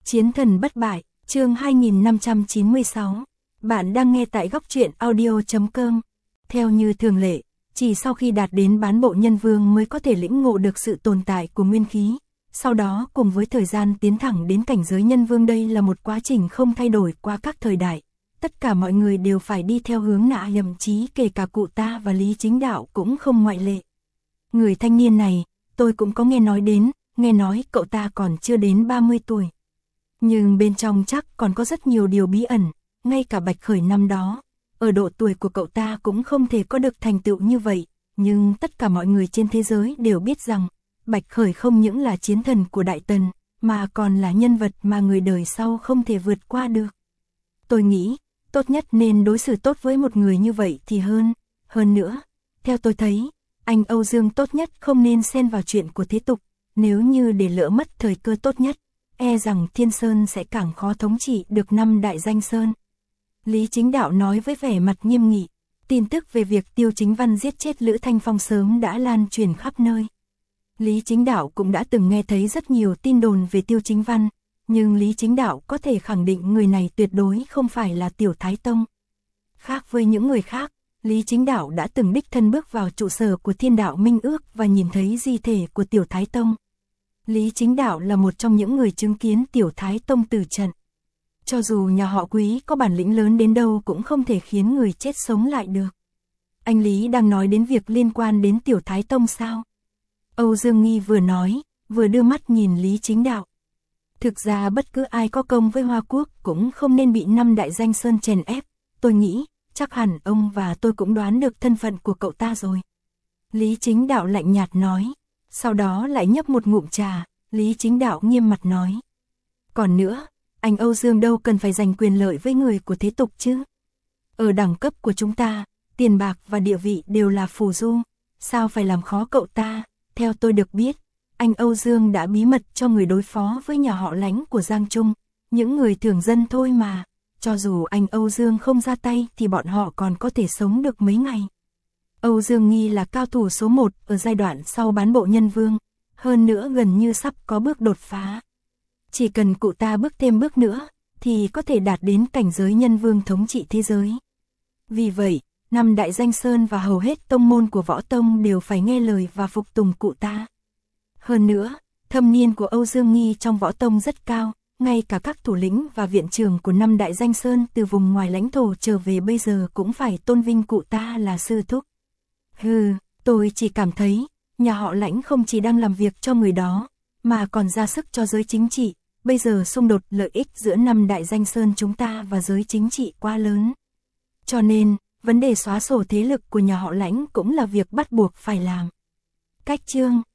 Chiến thần bất bại, chương 2596. Bạn đang nghe tại góc truyện audio.com. Theo như thường lệ, chỉ sau khi đạt đến bán bộ nhân vương mới có thể lĩnh ngộ được sự tồn tại của nguyên khí. Sau đó cùng với thời gian tiến thẳng đến cảnh giới nhân vương, đây là một quá trình không thay đổi qua các thời đại. Tất cả mọi người đều phải đi theo hướng nạ, thậm chí kể cả cụ ta và Lý Chính Đạo cũng không ngoại lệ. Người thanh niên này, tôi cũng có nghe nói đến, nghe nói cậu ta còn chưa đến 30 tuổi. Nhưng bên trong chắc còn có rất nhiều điều bí ẩn, ngay cả Bạch Khởi năm đó, ở độ tuổi của cậu ta cũng không thể có được thành tựu như vậy, nhưng tất cả mọi người trên thế giới đều biết rằng, Bạch Khởi không những là chiến thần của Đại Tần, mà còn là nhân vật mà người đời sau không thể vượt qua được. Tôi nghĩ, tốt nhất nên đối xử tốt với một người như vậy thì hơn nữa, theo tôi thấy, anh Âu Dương tốt nhất không nên xen vào chuyện của thế tục, nếu như để lỡ mất thời cơ tốt nhất, e rằng Thiên Sơn sẽ càng khó thống trị được 5 đại danh sơn. Lý Chính Đạo nói với vẻ mặt nghiêm nghị, tin tức về việc Tiêu Chính Văn giết chết Lữ Thanh Phong sớm đã lan truyền khắp nơi. Lý Chính Đạo cũng đã từng nghe thấy rất nhiều tin đồn về Tiêu Chính Văn, nhưng Lý Chính Đạo có thể khẳng định người này tuyệt đối không phải là Tiểu Thái Tông. Khác với những người khác, Lý Chính Đạo đã từng đích thân bước vào trụ sở của Thiên Đạo Minh Ước và nhìn thấy di thể của Tiểu Thái Tông. Lý Chính Đạo là một trong những người chứng kiến Tiểu Thái Tông tử trận. Cho dù nhà họ Quý có bản lĩnh lớn đến đâu cũng không thể khiến người chết sống lại được. Anh Lý đang nói đến việc liên quan đến Tiểu Thái Tông sao? Âu Dương Nghi vừa nói, vừa đưa mắt nhìn Lý Chính Đạo. Thực ra bất cứ ai có công với Hoa Quốc cũng không nên bị 5 đại danh sơn chèn ép. Tôi nghĩ, chắc hẳn ông và tôi cũng đoán được thân phận của cậu ta rồi. Lý Chính Đạo lạnh nhạt nói. Sau đó lại nhấp một ngụm trà, Lý Chính Đạo nghiêm mặt nói. Còn nữa, anh Âu Dương đâu cần phải giành quyền lợi với người của thế tục chứ. Ở đẳng cấp của chúng ta, tiền bạc và địa vị đều là phù du, sao phải làm khó cậu ta? Theo tôi được biết, anh Âu Dương đã bí mật cho người đối phó với nhà họ Lãnh của Giang Trung, những người thường dân thôi mà, cho dù anh Âu Dương không ra tay thì bọn họ còn có thể sống được mấy ngày. Âu Dương Nghi là cao thủ số 1 ở giai đoạn sau bán bộ nhân vương, hơn nữa gần như sắp có bước đột phá. Chỉ cần cụ ta bước thêm bước nữa, thì có thể đạt đến cảnh giới nhân vương thống trị thế giới. Vì vậy, 5 đại danh sơn và hầu hết tông môn của võ tông đều phải nghe lời và phục tùng cụ ta. Hơn nữa, thâm niên của Âu Dương Nghi trong võ tông rất cao, ngay cả các thủ lĩnh và viện trưởng của 5 đại danh sơn từ vùng ngoài lãnh thổ trở về bây giờ cũng phải tôn vinh cụ ta là sư thúc. Tôi chỉ cảm thấy, nhà họ Lãnh không chỉ đang làm việc cho người đó, mà còn ra sức cho giới chính trị. Bây giờ xung đột lợi ích giữa 5 đại danh sơn chúng ta và giới chính trị quá lớn. Cho nên, vấn đề xóa sổ thế lực của nhà họ Lãnh cũng là việc bắt buộc phải làm. Cách chương